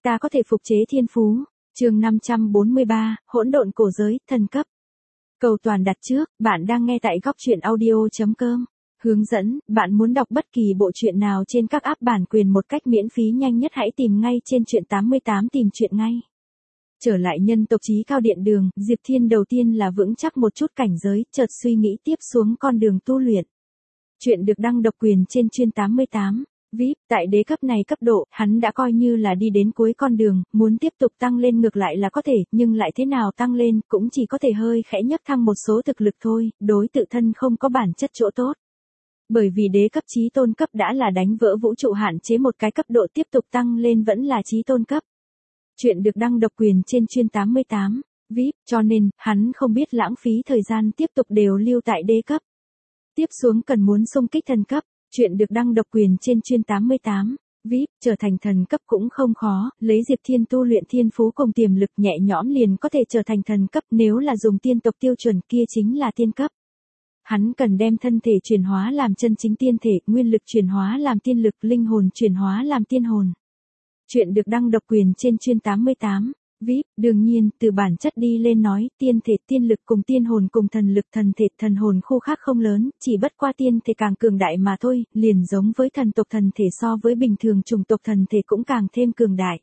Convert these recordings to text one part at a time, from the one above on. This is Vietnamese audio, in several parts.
ta có thể phục chế thiên phú. Chương 543, hỗn độn cổ giới, thần cấp. Cầu toàn đặt trước, bạn đang nghe tại goctruyện.audio.com. Hướng dẫn, bạn muốn đọc bất kỳ bộ truyện nào trên các app bản quyền một cách miễn phí nhanh nhất hãy tìm ngay trên truyện 88 tìm truyện ngay. Trở lại nhân tộc chí cao điện đường, Diệp Thiên đầu tiên là vững chắc một chút cảnh giới, chợt suy nghĩ tiếp xuống con đường tu luyện. Chuyện được đăng độc quyền trên chuyên 88. VIP, tại đế cấp này cấp độ, hắn đã coi như là đi đến cuối con đường, muốn tiếp tục tăng lên ngược lại là có thể, nhưng lại thế nào tăng lên, cũng chỉ có thể hơi khẽ nhấc thăng một số thực lực thôi, đối tự thân không có bản chất chỗ tốt. Bởi vì đế cấp chí tôn cấp đã là đánh vỡ vũ trụ hạn chế một cái cấp độ tiếp tục tăng lên vẫn là chí tôn cấp. Chuyện được đăng độc quyền trên chuyên 88. VIP, cho nên, hắn không biết lãng phí thời gian tiếp tục đều lưu tại đế cấp. Tiếp xuống cần muốn xung kích thần cấp. Chuyện được đăng độc quyền trên chuyên 88. VIP, trở thành thần cấp cũng không khó, lấy Diệp Thiên tu luyện thiên phú cùng tiềm lực nhẹ nhõm liền có thể trở thành thần cấp, nếu là dùng tiên tộc tiêu chuẩn kia chính là tiên cấp. Hắn cần đem thân thể chuyển hóa làm chân chính tiên thể, nguyên lực chuyển hóa làm tiên lực, linh hồn chuyển hóa làm tiên hồn. Chuyện được đăng độc quyền trên chuyên 88. VIP, đương nhiên, từ bản chất đi lên nói, tiên thể, tiên lực cùng tiên hồn cùng thần lực, thần thể, thần hồn khu khác không lớn, chỉ bất qua tiên thể càng cường đại mà thôi, liền giống với thần tộc thần thể so với bình thường chủng tộc thần thể cũng càng thêm cường đại.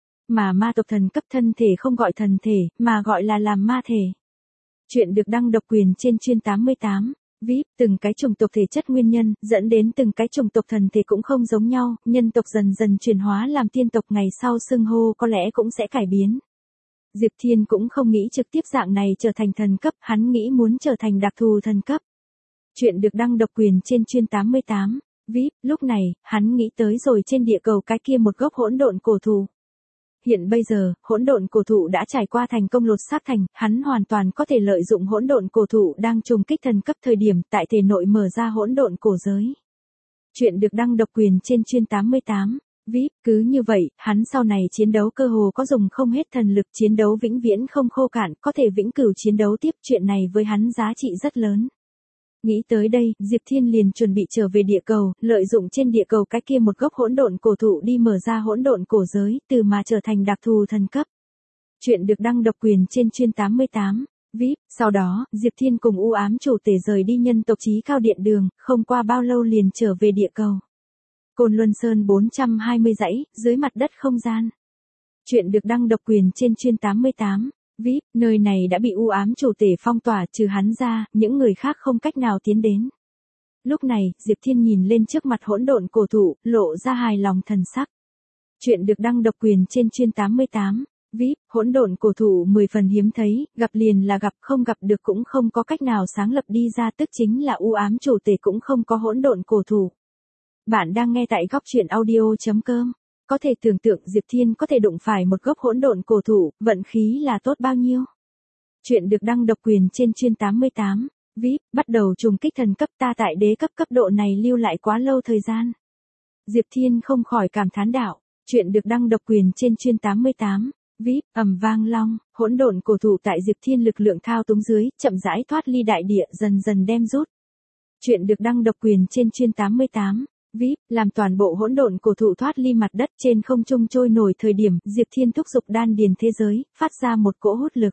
Mà ma tộc thần cấp thân thể không gọi thần thể, mà gọi là làm ma thể. Chuyện được đăng độc quyền trên chuyên 88. VIP, từng cái chủng tộc thể chất nguyên nhân, dẫn đến từng cái chủng tộc thần thể cũng không giống nhau, nhân tộc dần dần chuyển hóa làm tiên tộc ngày sau xưng hô có lẽ cũng sẽ cải biến. Diệp Thiên cũng không nghĩ trực tiếp dạng này trở thành thần cấp, hắn nghĩ muốn trở thành đặc thù thần cấp. Chuyện được đăng độc quyền trên chuyên 88. VIP, lúc này, hắn nghĩ tới rồi trên địa cầu cái kia một gốc hỗn độn cổ thụ. Hiện bây giờ, hỗn độn cổ thụ đã trải qua thành công lột xác thành, hắn hoàn toàn có thể lợi dụng hỗn độn cổ thụ đang trùng kích thần cấp thời điểm tại thể nội mở ra hỗn độn cổ giới. Chuyện được đăng độc quyền trên chuyên 88. VIP, cứ như vậy, hắn sau này chiến đấu cơ hồ có dùng không hết thần lực, chiến đấu vĩnh viễn không khô cạn, có thể vĩnh cửu chiến đấu tiếp, chuyện này với hắn giá trị rất lớn. Nghĩ tới đây, Diệp Thiên liền chuẩn bị trở về địa cầu, lợi dụng trên địa cầu cái kia một gốc hỗn độn cổ thụ đi mở ra hỗn độn cổ giới, từ mà trở thành đặc thù thần cấp. Chuyện được đăng độc quyền trên chuyên 88. VIP, sau đó, Diệp Thiên cùng u ám chủ tể rời đi nhân tộc chí cao điện đường, không qua bao lâu liền trở về địa cầu. Côn Luân Sơn 420 dãy, dưới mặt đất không gian. Chuyện được đăng độc quyền trên chuyên 88. VIP, nơi này đã bị u ám chủ tể phong tỏa, trừ hắn ra, những người khác không cách nào tiến đến. Lúc này, Diệp Thiên nhìn lên trước mặt hỗn độn cổ thụ, lộ ra hài lòng thần sắc. Chuyện được đăng độc quyền trên chuyên 88. VIP, hỗn độn cổ thụ 10 phần hiếm thấy, gặp liền là gặp, không gặp được cũng không có cách nào sáng lập đi ra, tức chính là u ám chủ tể cũng không có hỗn độn cổ thụ. Bạn đang nghe tại goctruyện.audio.com. Có thể tưởng tượng Diệp Thiên có thể đụng phải một gốc hỗn độn cổ thụ, vận khí là tốt bao nhiêu. Chuyện được đăng độc quyền trên chuyên 88. VIP, bắt đầu trùng kích thần cấp, ta tại đế cấp cấp độ này lưu lại quá lâu thời gian. Diệp Thiên không khỏi cảm thán đạo. Chuyện được đăng độc quyền trên chuyên 88. VIP, ầm vang long, hỗn độn cổ thụ tại Diệp Thiên lực lượng thao túng dưới, chậm rãi thoát ly đại địa, dần dần đem rút. Chuyện được đăng độc quyền trên chuyên 88. VIP, làm toàn bộ hỗn độn cổ thụ thoát ly mặt đất trên không trung trôi nổi thời điểm, Diệp Thiên thúc giục đan điền thế giới, phát ra một cỗ hút lực.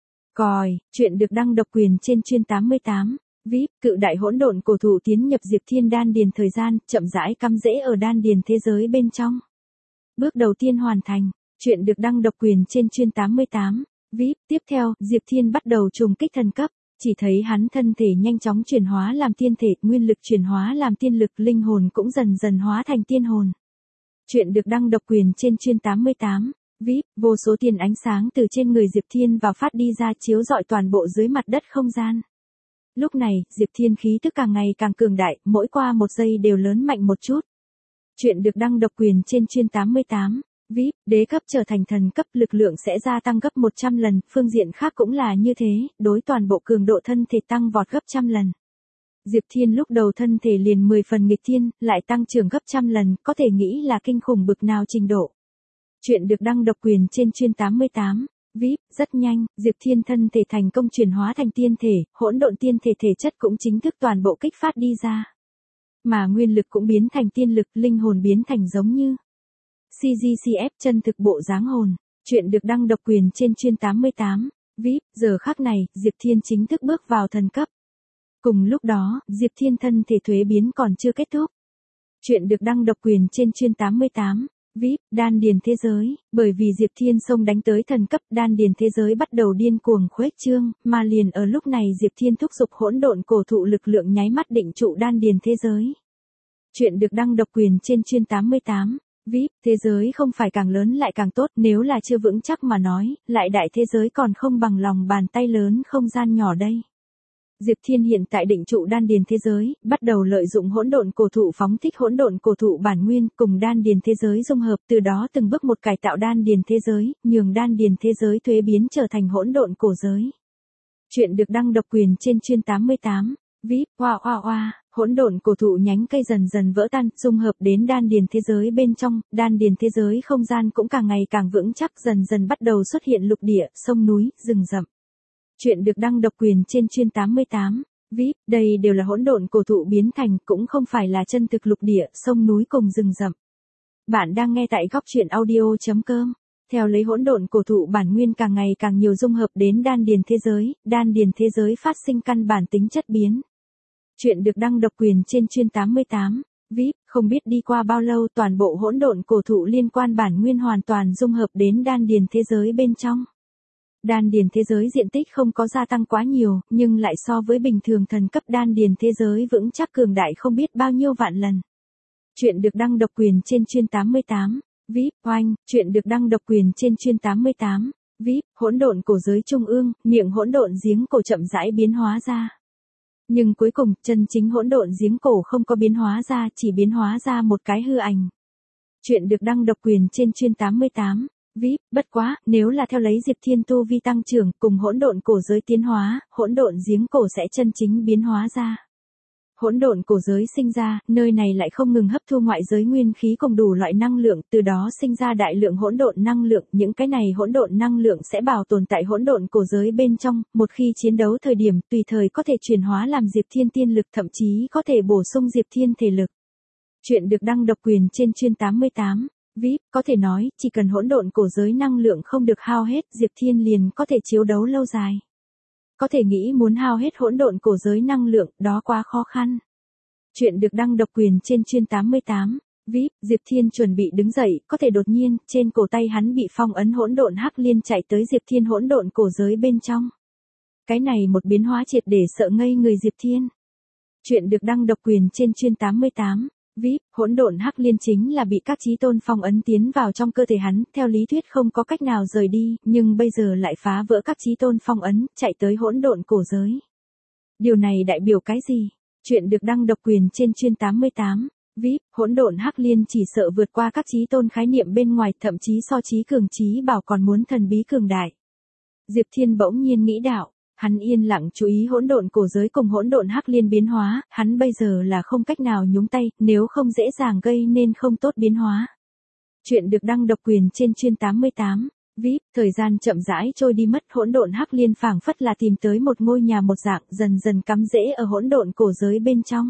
Còi, chuyện được đăng độc quyền trên chuyên 88. VIP, cự đại hỗn độn cổ thụ tiến nhập Diệp Thiên đan điền thời gian, chậm rãi cắm rễ ở đan điền thế giới bên trong. Bước đầu tiên hoàn thành. Chuyện được đăng độc quyền trên chuyên 88. VIP, tiếp theo, Diệp Thiên bắt đầu trùng kích thần cấp. Chỉ thấy hắn thân thể nhanh chóng chuyển hóa làm tiên thể, nguyên lực chuyển hóa làm tiên lực, linh hồn cũng dần dần hóa thành tiên hồn. Chuyện được đăng độc quyền trên chuyên 88. VIP, vô số tiền ánh sáng từ trên người Diệp Thiên vào phát đi ra chiếu rọi toàn bộ dưới mặt đất không gian. Lúc này, Diệp Thiên khí tức càng ngày càng cường đại, mỗi qua một giây đều lớn mạnh một chút. Chuyện được đăng độc quyền trên chuyên 88. VIP, đế cấp trở thành thần cấp, lực lượng sẽ gia tăng gấp 100 lần, phương diện khác cũng là như thế, đối toàn bộ cường độ thân thể tăng vọt gấp trăm lần. Diệp Thiên lúc đầu thân thể liền 10 phần nghịch thiên, lại tăng trưởng gấp trăm lần, có thể nghĩ là kinh khủng bực nào trình độ. Chuyện được đăng độc quyền trên chuyên 88. VIP, rất nhanh, Diệp Thiên thân thể thành công chuyển hóa thành tiên thể, hỗn độn tiên thể thể chất cũng chính thức toàn bộ kích phát đi ra. Mà nguyên lực cũng biến thành tiên lực, linh hồn biến thành giống như CGCF chân thực bộ dáng hồn. Chuyện được đăng độc quyền trên chuyên 88. VIP, giờ khắc này, Diệp Thiên chính thức bước vào thần cấp. Cùng lúc đó, Diệp Thiên thân thể thuế biến còn chưa kết thúc. Chuyện được đăng độc quyền trên chuyên 88. VIP, đan điền thế giới, bởi vì Diệp Thiên xông đánh tới thần cấp, đan điền thế giới bắt đầu điên cuồng khuếch trương, mà liền ở lúc này Diệp Thiên thúc giục hỗn độn cổ thụ lực lượng nháy mắt định trụ đan điền thế giới. Chuyện được đăng độc quyền trên chuyên 88. VIP, thế giới không phải càng lớn lại càng tốt, nếu là chưa vững chắc mà nói, lại đại thế giới còn không bằng lòng bàn tay lớn không gian nhỏ đây. Diệp Thiên hiện tại định trụ đan điền thế giới, bắt đầu lợi dụng hỗn độn cổ thụ phóng thích hỗn độn cổ thụ bản nguyên cùng đan điền thế giới dung hợp, từ đó từng bước một cải tạo đan điền thế giới, nhường đan điền thế giới thuế biến trở thành hỗn độn cổ giới. Chuyện được đăng độc quyền trên chuyên 88. VIP, hỗn độn cổ thụ nhánh cây dần dần vỡ tan, dung hợp đến đan điền thế giới bên trong, đan điền thế giới không gian cũng càng ngày càng vững chắc, dần dần bắt đầu xuất hiện lục địa, sông núi, rừng rậm. Chuyện được đăng độc quyền trên chuyên 88. VIP, đây đều là hỗn độn cổ thụ biến thành, cũng không phải là chân thực lục địa, sông núi cùng rừng rậm. Bạn đang nghe tại góc truyện audio.com. Theo lấy hỗn độn cổ thụ bản nguyên càng ngày càng nhiều dung hợp đến đan điền thế giới phát sinh căn bản tính chất biến. Chuyện được đăng độc quyền trên chuyên 88. VIP, không biết đi qua bao lâu toàn bộ hỗn độn cổ thụ liên quan bản nguyên hoàn toàn dung hợp đến đan điền thế giới bên trong. Đan điền thế giới diện tích không có gia tăng quá nhiều, nhưng lại so với bình thường thần cấp đan điền thế giới vững chắc cường đại không biết bao nhiêu vạn lần. Chuyện được đăng độc quyền trên chuyên 88. VIP, chuyện được đăng độc quyền trên chuyên 88. VIP, hỗn độn cổ giới trung ương, miệng hỗn độn giếng cổ chậm rãi biến hóa ra. Nhưng cuối cùng, chân chính hỗn độn giếng cổ không có biến hóa ra, chỉ biến hóa ra một cái hư ảnh. Chuyện được đăng độc quyền trên chuyên 88. VIP, bất quá, nếu là theo lấy Diệp Thiên tu vi tăng trưởng cùng hỗn độn cổ giới tiến hóa, hỗn độn giếng cổ sẽ chân chính biến hóa ra. Hỗn độn cổ giới sinh ra, nơi này lại không ngừng hấp thu ngoại giới nguyên khí cùng đủ loại năng lượng, từ đó sinh ra đại lượng hỗn độn năng lượng, những cái này hỗn độn năng lượng sẽ bảo tồn tại hỗn độn cổ giới bên trong, một khi chiến đấu thời điểm, tùy thời có thể chuyển hóa làm Diệp Thiên tiên lực, thậm chí có thể bổ sung Diệp Thiên thể lực. Chuyện được đăng độc quyền trên chuyên 88. VIP, có thể nói, chỉ cần hỗn độn cổ giới năng lượng không được hao hết, Diệp Thiên liền có thể chiến đấu lâu dài. Có thể nghĩ muốn hao hết hỗn độn cổ giới năng lượng, đó quá khó khăn. Chuyện được đăng độc quyền trên chuyên 88. VIP, Diệp Thiên chuẩn bị đứng dậy, có thể đột nhiên, trên cổ tay hắn bị phong ấn hỗn độn hắc liên chạy tới Diệp Thiên hỗn độn cổ giới bên trong. Cái này một biến hóa triệt để sợ ngây người Diệp Thiên. Chuyện được đăng độc quyền trên chuyên 88. VIP, hỗn độn hắc liên chính là bị các chí tôn phong ấn tiến vào trong cơ thể hắn, theo lý thuyết không có cách nào rời đi, nhưng bây giờ lại phá vỡ các chí tôn phong ấn, chạy tới hỗn độn cổ giới. Điều này đại biểu cái gì? Chuyện được đăng độc quyền trên chuyên 88. VIP, hỗn độn hắc liên chỉ sợ vượt qua các chí tôn khái niệm bên ngoài, thậm chí so chí cường chí bảo còn muốn thần bí cường đại. Diệp Thiên bỗng nhiên nghĩ đạo. Hắn yên lặng chú ý hỗn độn cổ giới cùng hỗn độn hắc liên biến hóa, hắn bây giờ là không cách nào nhúng tay, nếu không dễ dàng gây nên không tốt biến hóa. Chuyện được đăng độc quyền trên chuyên 88. VIP, thời gian chậm rãi trôi đi mất, hỗn độn hắc liên phảng phất là tìm tới một ngôi nhà một dạng, dần dần cắm rễ ở hỗn độn cổ giới bên trong.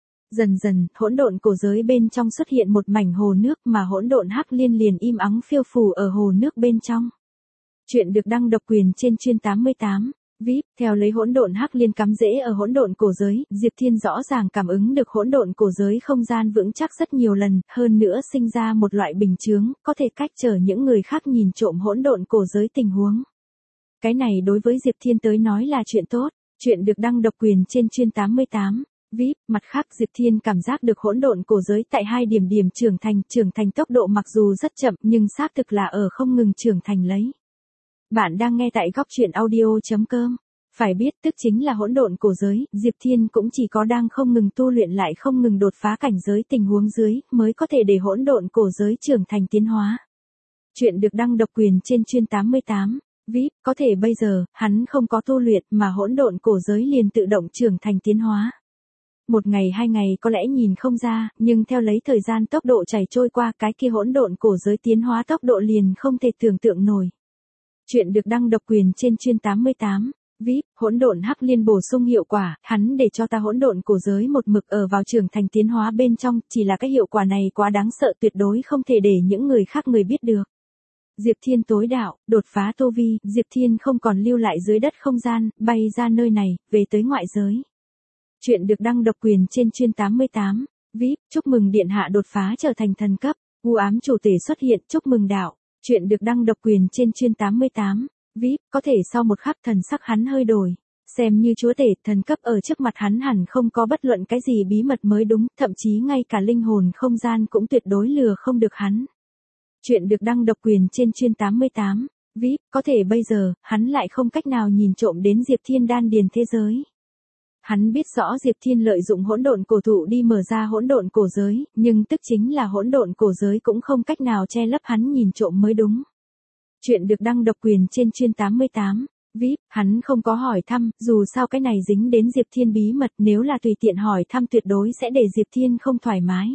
Dần dần, hỗn độn cổ giới bên trong xuất hiện một mảnh hồ nước mà hỗn độn hắc liên liền im ắng phiêu phù ở hồ nước bên trong. Chuyện được đăng độc quyền trên chuyên 88. VIP, theo lấy hỗn độn hắc liên cắm rễ ở hỗn độn cổ giới, Diệp Thiên rõ ràng cảm ứng được hỗn độn cổ giới không gian vững chắc rất nhiều lần, hơn nữa sinh ra một loại bình chướng, có thể cách trở những người khác nhìn trộm hỗn độn cổ giới tình huống. Cái này đối với Diệp Thiên tới nói là chuyện tốt. Chuyện được đăng độc quyền trên chuyên 88. VIP, mặt khác Diệp Thiên cảm giác được hỗn độn cổ giới tại hai điểm trưởng thành tốc độ mặc dù rất chậm nhưng xác thực là ở không ngừng trưởng thành lấy. Bạn đang nghe tại góc truyện audio.com. Phải biết tức chính là hỗn độn cổ giới, Diệp Thiên cũng chỉ có đang không ngừng tu luyện lại không ngừng đột phá cảnh giới tình huống dưới, mới có thể để hỗn độn cổ giới trưởng thành tiến hóa. Chuyện được đăng độc quyền trên chuyên 88. VIP, có thể bây giờ, hắn không có tu luyện mà hỗn độn cổ giới liền tự động trưởng thành tiến hóa. Một ngày hai ngày có lẽ nhìn không ra, nhưng theo lấy thời gian tốc độ chảy trôi qua, cái kia hỗn độn cổ giới tiến hóa tốc độ liền không thể tưởng tượng nổi. Chuyện được đăng độc quyền trên chuyên 88. VIP, hỗn độn hắc liên bổ sung hiệu quả, hắn để cho ta hỗn độn cổ giới một mực ở vào trưởng thành tiến hóa bên trong, chỉ là cái hiệu quả này quá đáng sợ tuyệt đối không thể để những người khác người biết được. Diệp Thiên tối đạo, đột phá tu vi, Diệp Thiên không còn lưu lại dưới đất không gian, bay ra nơi này, về tới ngoại giới. Chuyện được đăng độc quyền trên chuyên 88. VIP, chúc mừng điện hạ đột phá trở thành thần cấp. U ám chủ tể xuất hiện, chúc mừng đạo. Chuyện được đăng độc quyền trên chuyên 88. VIP, có thể sau một khắc thần sắc hắn hơi đổi. Xem như chúa tể thần cấp ở trước mặt hắn hẳn không có bất luận cái gì bí mật mới đúng, thậm chí ngay cả linh hồn không gian cũng tuyệt đối lừa không được hắn. Chuyện được đăng độc quyền trên chuyên 88. VIP, có thể bây giờ, hắn lại không cách nào nhìn trộm đến Diệp Thiên đan điền thế giới. Hắn biết rõ Diệp Thiên lợi dụng hỗn độn cổ thụ đi mở ra hỗn độn cổ giới, nhưng tức chính là hỗn độn cổ giới cũng không cách nào che lấp hắn nhìn trộm mới đúng. Chuyện được đăng độc quyền trên chuyên 88. VIP, hắn không có hỏi thăm, dù sao cái này dính đến Diệp Thiên bí mật, nếu là tùy tiện hỏi thăm tuyệt đối sẽ để Diệp Thiên không thoải mái.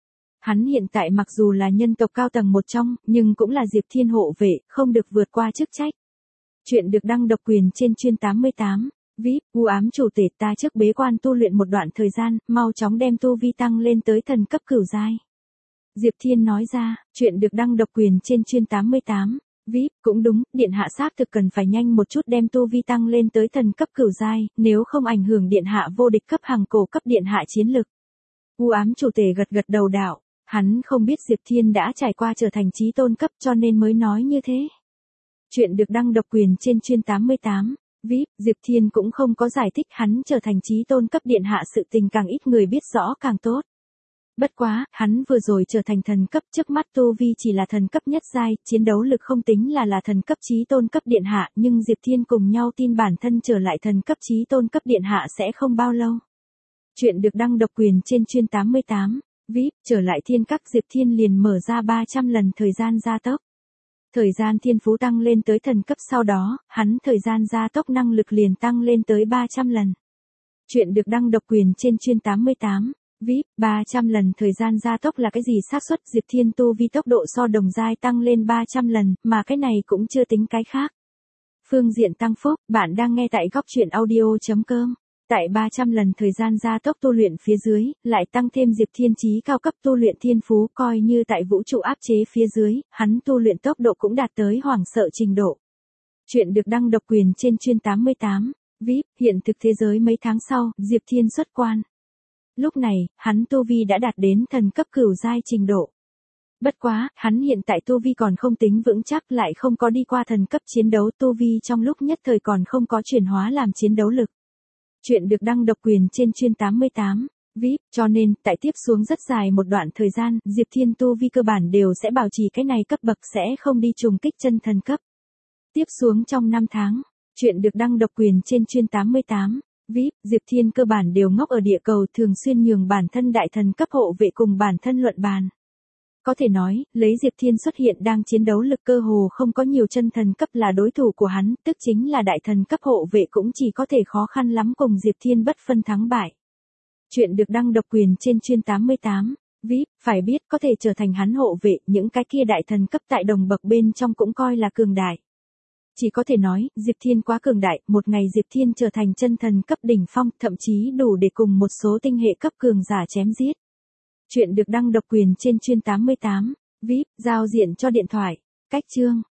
Hắn hiện tại mặc dù là nhân tộc cao tầng một trong, nhưng cũng là Diệp Thiên hộ vệ, không được vượt qua chức trách. Chuyện được đăng độc quyền trên chuyên 88. VIP, u ám chủ tể ta trước bế quan tu luyện một đoạn thời gian, mau chóng đem tu vi tăng lên tới thần cấp cửu giai. Diệp Thiên nói ra, chuyện được đăng độc quyền trên chuyên 88. VIP, cũng đúng, điện hạ xác thực cần phải nhanh một chút đem tu vi tăng lên tới thần cấp cửu giai, nếu không ảnh hưởng điện hạ vô địch cấp hàng cổ cấp điện hạ chiến lực. U ám chủ tể gật gật đầu đạo, hắn không biết Diệp Thiên đã trải qua trở thành chí tôn cấp cho nên mới nói như thế. Chuyện được đăng độc quyền trên chuyên 88. VIP, Diệp Thiên cũng không có giải thích hắn trở thành chí tôn cấp điện hạ sự tình càng ít người biết rõ càng tốt. Bất quá, hắn vừa rồi trở thành thần cấp trước mắt tu vi chỉ là thần cấp nhất giai, chiến đấu lực không tính là thần cấp chí tôn cấp điện hạ, nhưng Diệp Thiên cùng nhau tin bản thân trở lại thần cấp chí tôn cấp điện hạ sẽ không bao lâu. Chuyện được đăng độc quyền trên chuyên 88. VIP, trở lại thiên các Diệp Thiên liền mở ra 300 lần thời gian gia tốc. Thời gian thiên phú tăng lên tới thần cấp sau đó, hắn thời gian gia tốc năng lực liền tăng lên tới 300 lần. Chuyện được đăng độc quyền trên chuyên 88. VIP, 300 lần thời gian gia tốc là cái gì xác suất Diệp Thiên tu vi tốc độ so đồng giai tăng lên 300 lần, mà cái này cũng chưa tính cái khác. Phương diện tăng phúc, bạn đang nghe tại góc truyện audio.com. Tại 300 lần thời gian gia tốc tu luyện phía dưới, lại tăng thêm Diệp Thiên chí cao cấp tu luyện thiên phú coi như tại vũ trụ áp chế phía dưới, hắn tu luyện tốc độ cũng đạt tới hoảng sợ trình độ. Chuyện được đăng độc quyền trên chuyên 88. VIP, hiện thực thế giới mấy tháng sau, Diệp Thiên xuất quan. Lúc này, hắn tu vi đã đạt đến thần cấp cửu giai trình độ. Bất quá, hắn hiện tại tu vi còn không tính vững chắc lại không có đi qua thần cấp chiến đấu tu vi trong lúc nhất thời còn không có chuyển hóa làm chiến đấu lực. Chuyện được đăng độc quyền trên chuyên 88. VIP, cho nên, tại tiếp xuống rất dài một đoạn thời gian, Diệp Thiên tu vi cơ bản đều sẽ bảo trì cái này cấp bậc sẽ không đi trùng kích chân thần cấp. Tiếp xuống trong 5 tháng, chuyện được đăng độc quyền trên chuyên 88. VIP, Diệp Thiên cơ bản đều ngốc ở địa cầu thường xuyên nhường bản thân đại thần cấp hộ vệ cùng bản thân luận bàn. Có thể nói, lấy Diệp Thiên xuất hiện đang chiến đấu lực cơ hồ không có nhiều chân thần cấp là đối thủ của hắn, tức chính là đại thần cấp hộ vệ cũng chỉ có thể khó khăn lắm cùng Diệp Thiên bất phân thắng bại. Chuyện được đăng độc quyền trên chuyên 88. VIP, phải biết có thể trở thành hắn hộ vệ, những cái kia đại thần cấp tại đồng bậc bên trong cũng coi là cường đại. Chỉ có thể nói, Diệp Thiên quá cường đại, một ngày Diệp Thiên trở thành chân thần cấp đỉnh phong, thậm chí đủ để cùng một số tinh hệ cấp cường giả chém giết. Chuyện được đăng độc quyền trên chuyên 88. VIP, giao diện cho điện thoại. Cách chương.